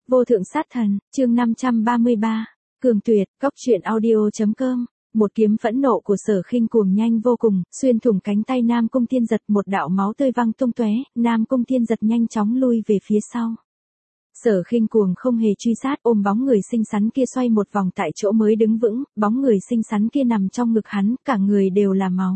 Vô thượng sát thần, chương 533. Cường tuyệt, cốc truyện audio.com. Một kiếm phẫn nộ của Sở Khinh cuồng nhanh vô cùng, xuyên thủng cánh tay Nam Cung Thiên Giật, một đạo máu tươi văng tung tóe, Nam Cung Thiên Giật nhanh chóng lui về phía sau. Sở Khinh cuồng không hề truy sát, ôm bóng người xinh xắn kia xoay một vòng tại chỗ mới đứng vững, bóng người xinh xắn kia nằm trong ngực hắn, cả người đều là máu.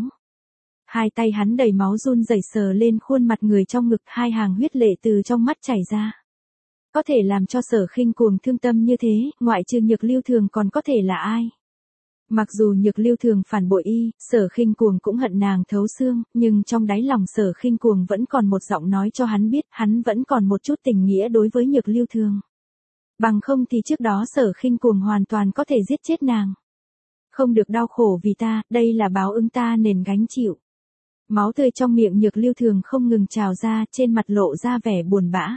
Hai tay hắn đầy máu run rẩy sờ lên khuôn mặt người trong ngực, hai hàng huyết lệ từ trong mắt chảy ra. Có thể làm cho Sở Khinh cuồng thương tâm như thế, ngoại trừ Nhược Lưu Thường còn có thể là ai? Mặc dù Nhược Lưu Thường phản bội y, Sở Khinh cuồng cũng hận nàng thấu xương, nhưng trong đáy lòng Sở Khinh cuồng vẫn còn một giọng nói cho hắn biết, hắn vẫn còn một chút tình nghĩa đối với Nhược Lưu Thường. Bằng không thì trước đó Sở Khinh cuồng hoàn toàn có thể giết chết nàng. Không được đau khổ vì ta, đây là báo ứng ta nên gánh chịu. Máu tươi trong miệng Nhược Lưu Thường không ngừng trào ra, trên mặt lộ ra vẻ buồn bã.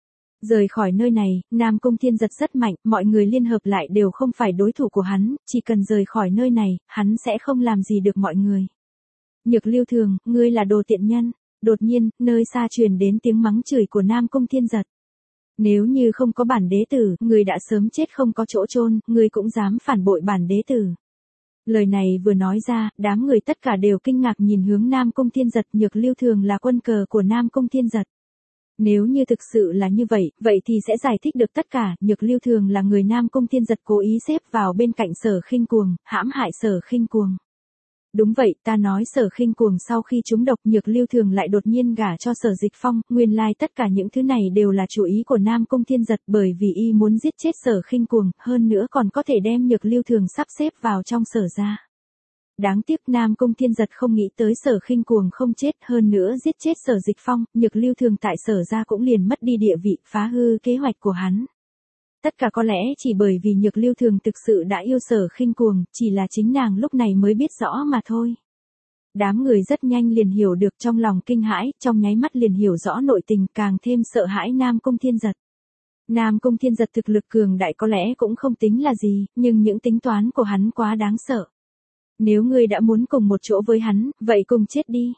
Rời khỏi nơi này, Nam Cung Thiên Giật rất mạnh, mọi người liên hợp lại đều không phải đối thủ của hắn, chỉ cần rời khỏi nơi này, hắn sẽ không làm gì được mọi người. Nhược Lưu Thường, ngươi là đồ tiện nhân. Đột nhiên, nơi xa truyền đến tiếng mắng chửi của Nam Cung Thiên Giật. Nếu như không có bản đế tử, ngươi đã sớm chết không có chỗ chôn, ngươi cũng dám phản bội bản đế tử. Lời này vừa nói ra, đám người tất cả đều kinh ngạc nhìn hướng Nam Cung Thiên Giật. Nhược Lưu Thường là quân cờ của Nam Cung Thiên Giật. Nếu như thực sự là như vậy, vậy thì sẽ giải thích được tất cả. Nhược Lưu Thường là người Nam Cung Thiên Giật cố ý xếp vào bên cạnh Sở Khinh cuồng, hãm hại Sở Khinh cuồng. Đúng vậy, ta nói Sở Khinh cuồng sau khi trúng độc, Nhược Lưu Thường lại đột nhiên gả cho Sở Dịch Phong, nguyên lai tất cả những thứ này đều là chủ ý của Nam Cung Thiên Giật, bởi vì y muốn giết chết Sở Khinh cuồng, hơn nữa còn có thể đem Nhược Lưu Thường sắp xếp vào trong Sở gia. Đáng tiếc Nam Cung Thiên Giật không nghĩ tới Sở Khinh cuồng không chết, hơn nữa giết chết Sở Dịch Phong, Nhược Lưu Thường tại Sở gia cũng liền mất đi địa vị, phá hư kế hoạch của hắn. Tất cả có lẽ chỉ bởi vì Nhược Lưu Thường thực sự đã yêu Sở Khinh cuồng, chỉ là chính nàng lúc này mới biết rõ mà thôi. Đám người rất nhanh liền hiểu được, trong lòng kinh hãi, trong nháy mắt liền hiểu rõ nội tình, càng thêm sợ hãi Nam Cung Thiên Giật. Nam Cung Thiên Giật thực lực cường đại có lẽ cũng không tính là gì, nhưng những tính toán của hắn quá đáng sợ. Nếu ngươi đã muốn cùng một chỗ với hắn, vậy cùng chết đi.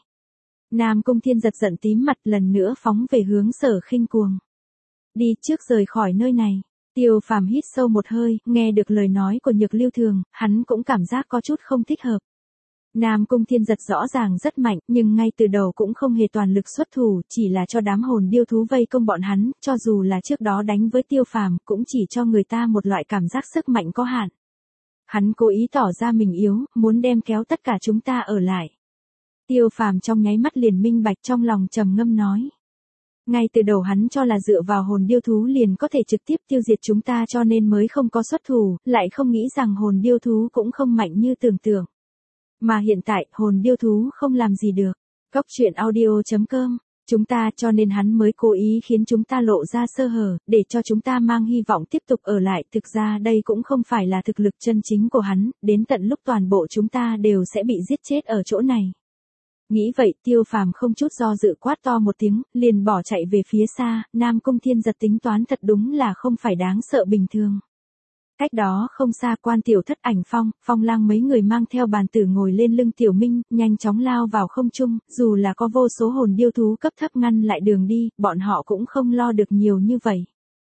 Nam Cung Thiên Giật giận tím mặt, lần nữa phóng về hướng Sở Khinh cuồng. Đi trước rời khỏi nơi này. Tiêu Phàm hít sâu một hơi, nghe được lời nói của Nhược Lưu Thường, hắn cũng cảm giác có chút không thích hợp. Nam Cung Thiên Giật rõ ràng rất mạnh, nhưng ngay từ đầu cũng không hề toàn lực xuất thủ, chỉ là cho đám hồn điêu thú vây công bọn hắn, cho dù là trước đó đánh với Tiêu Phàm, cũng chỉ cho người ta một loại cảm giác sức mạnh có hạn. Hắn cố ý tỏ ra mình yếu, muốn đem kéo tất cả chúng ta ở lại. Tiêu Phàm trong nháy mắt liền minh bạch, trong lòng trầm ngâm nói. Ngay từ đầu hắn cho là dựa vào hồn điêu thú liền có thể trực tiếp tiêu diệt chúng ta, cho nên mới không có xuất thủ, lại không nghĩ rằng hồn điêu thú cũng không mạnh như tưởng tượng. Mà hiện tại, hồn điêu thú không làm gì được. Cốc truyện audio.com. Chúng ta, cho nên hắn mới cố ý khiến chúng ta lộ ra sơ hở, để cho chúng ta mang hy vọng tiếp tục ở lại. Thực ra đây cũng không phải là thực lực chân chính của hắn, đến tận lúc toàn bộ chúng ta đều sẽ bị giết chết ở chỗ này. Nghĩ vậy, Tiêu Phàm không chút do dự quát to một tiếng, liền bỏ chạy về phía xa. Nam Cung Thiên Giật tính toán thật đúng là không phải đáng sợ bình thường. Cách đó không xa, Quan Tiểu Thất, Ảnh Phong, Phong Lang mấy người mang theo bàn tử ngồi lên lưng Tiểu Minh, nhanh chóng lao vào không trung, dù là có vô số hồn điêu thú cấp thấp ngăn lại đường đi, bọn họ cũng không lo được nhiều như vậy.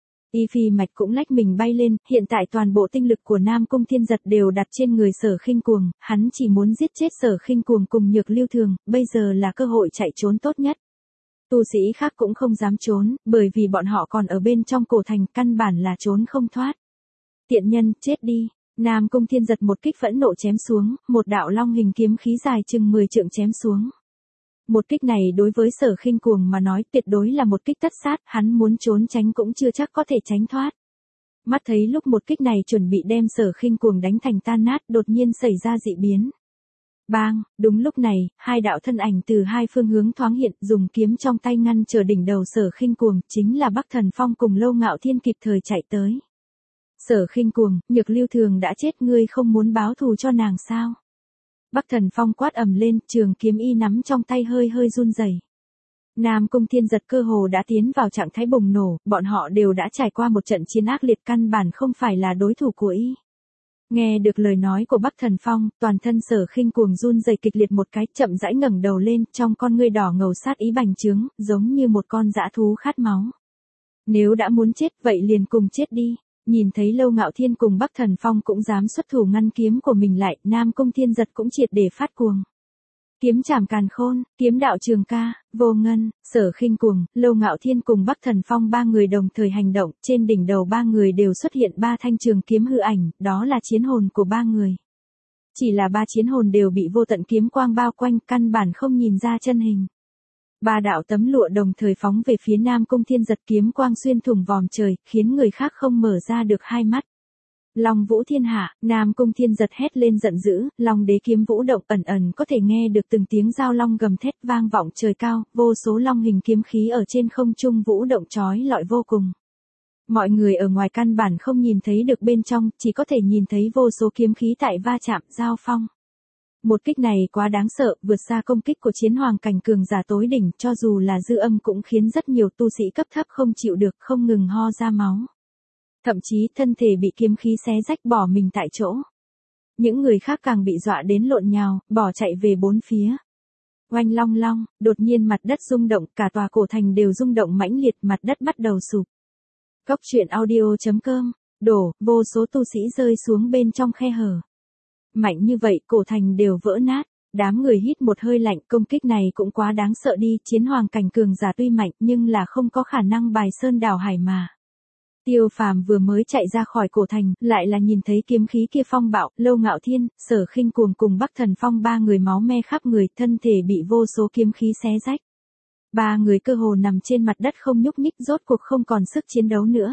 Y Phi Mạch cũng lách mình bay lên, hiện tại toàn bộ tinh lực của Nam Cung Thiên Giật đều đặt trên người Sở Khinh cuồng, hắn chỉ muốn giết chết Sở Khinh cuồng cùng Nhược Lưu Thường, bây giờ là cơ hội chạy trốn tốt nhất. Tu sĩ khác cũng không dám trốn, bởi vì bọn họ còn ở bên trong cổ thành, căn bản là trốn không thoát. Tiện nhân, chết đi. Nam Cung Thiên Giật một kích phẫn nộ chém xuống, một đạo long hình kiếm khí dài chừng 10 trượng chém xuống. Một kích này đối với Sở Khinh cuồng mà nói tuyệt đối là một kích tất sát, hắn muốn trốn tránh cũng chưa chắc có thể tránh thoát. Mắt thấy lúc một kích này chuẩn bị đem Sở Khinh cuồng đánh thành tan nát, đột nhiên xảy ra dị biến. Bang, đúng lúc này, hai đạo thân ảnh từ hai phương hướng thoáng hiện, dùng kiếm trong tay ngăn trở đỉnh đầu Sở Khinh cuồng, chính là Bắc Thần Phong cùng Lâu Ngạo Thiên kịp thời chạy tới. Sở Khinh cuồng, Nhược Lưu Thường đã chết, ngươi không muốn báo thù cho nàng sao? Bắc Thần Phong quát ầm lên, trường kiếm y nắm trong tay hơi hơi run rẩy. Nam Cung Thiên Giật cơ hồ đã tiến vào trạng thái bùng nổ, bọn họ đều đã trải qua một trận chiến ác liệt, căn bản không phải là đối thủ của y. Nghe được lời nói của Bắc Thần Phong, toàn thân Sở Khinh cuồng run rẩy kịch liệt một cái, chậm rãi ngẩng đầu lên, trong con ngươi đỏ ngầu sát ý bành trướng, giống như một con dã thú khát máu. Nếu đã muốn chết vậy liền cùng chết đi. Nhìn thấy Lâu Ngạo Thiên cùng Bắc Thần Phong cũng dám xuất thủ ngăn kiếm của mình lại, Nam Cung Thiên Giật cũng triệt để phát cuồng. Kiếm chảm càn khôn, kiếm đạo trường ca, vô ngân, Sở Khinh Cuồng, Lâu Ngạo Thiên cùng Bắc Thần Phong ba người đồng thời hành động, trên đỉnh đầu ba người đều xuất hiện ba thanh trường kiếm hư ảnh, đó là chiến hồn của ba người. Chỉ là ba chiến hồn đều bị vô tận kiếm quang bao quanh, căn bản không nhìn ra chân hình. Ba đạo tấm lụa đồng thời phóng về phía Nam Cung Thiên Giật, kiếm quang xuyên thủng vòm trời, khiến người khác không mở ra được hai mắt. Long vũ thiên hạ, Nam Cung Thiên Giật hét lên giận dữ, long đế kiếm vũ động, ẩn ẩn có thể nghe được từng tiếng giao long gầm thét vang vọng trời cao, vô số long hình kiếm khí ở trên không trung vũ động chói lọi vô cùng. Mọi người ở ngoài căn bản không nhìn thấy được bên trong, chỉ có thể nhìn thấy vô số kiếm khí tại va chạm, giao phong. Một kích này quá đáng sợ, vượt xa công kích của chiến hoàng cảnh cường giả tối đỉnh, cho dù là dư âm cũng khiến rất nhiều tu sĩ cấp thấp không chịu được, không ngừng ho ra máu. Thậm chí thân thể bị kiếm khí xé rách bỏ mình tại chỗ. Những người khác càng bị dọa đến lộn nhào, bỏ chạy về bốn phía. Oanh long long, đột nhiên mặt đất rung động, cả tòa cổ thành đều rung động mãnh liệt, mặt đất bắt đầu sụp. Cốc truyện audio.com, đổ, vô số tu sĩ rơi xuống bên trong khe hở. Mạnh như vậy, cổ thành đều vỡ nát. Đám người hít một hơi lạnh, công kích này cũng quá đáng sợ đi, chiến hoàng cảnh cường giả tuy mạnh nhưng là không có khả năng bài sơn đảo hải mà. Tiêu Phàm vừa mới chạy ra khỏi cổ thành, lại là nhìn thấy kiếm khí kia phong bạo, Lâu Ngạo Thiên, Sở Khinh Cuồng cùng Bắc Thần Phong ba người máu me khắp người, thân thể bị vô số kiếm khí xé rách. Ba người cơ hồ nằm trên mặt đất không nhúc nhích, rốt cuộc không còn sức chiến đấu nữa.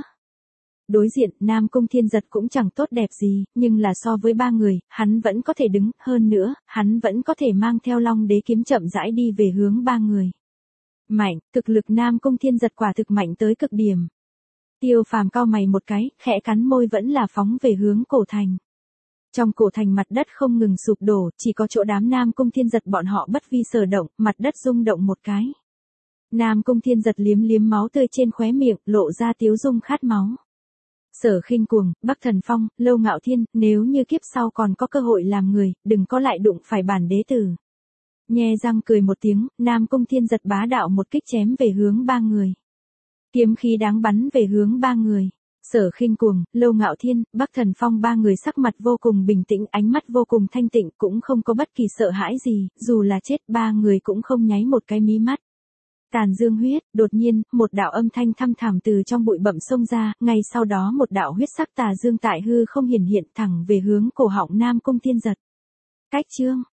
Đối diện, Nam Cung Thiên Giật cũng chẳng tốt đẹp gì, nhưng là so với ba người, hắn vẫn có thể đứng, hơn nữa, hắn vẫn có thể mang theo long đế kiếm chậm rãi đi về hướng ba người. Mạnh, thực lực Nam Cung Thiên Giật quả thực mạnh tới cực điểm. Tiêu Phàm cau mày một cái, khẽ cắn môi vẫn là phóng về hướng cổ thành. Trong cổ thành mặt đất không ngừng sụp đổ, chỉ có chỗ đám Nam Cung Thiên Giật bọn họ bất vi sở động, mặt đất rung động một cái. Nam Cung Thiên Giật liếm liếm máu tươi trên khóe miệng, lộ ra tiếu dung khát máu. Sở Khinh Cuồng, Bắc Thần Phong, Lâu Ngạo Thiên, nếu như kiếp sau còn có cơ hội làm người, đừng có lại đụng phải bản đế tử. Nhe răng cười một tiếng, Nam Cung Thiên Giật bá đạo một kích chém về hướng ba người. Kiếm khí đáng bắn về hướng ba người. Sở Khinh Cuồng, Lâu Ngạo Thiên, Bắc Thần Phong ba người sắc mặt vô cùng bình tĩnh, ánh mắt vô cùng thanh tịnh, cũng không có bất kỳ sợ hãi gì, dù là chết ba người cũng không nháy một cái mí mắt. Tàn dương huyết, đột nhiên, một đạo âm thanh thăm thẳm từ trong bụi bặm xông ra, ngay sau đó một đạo huyết sắc tà dương tại hư không hiển hiện thẳng về hướng cổ họng Nam Cung Thiên Giật. Cách chương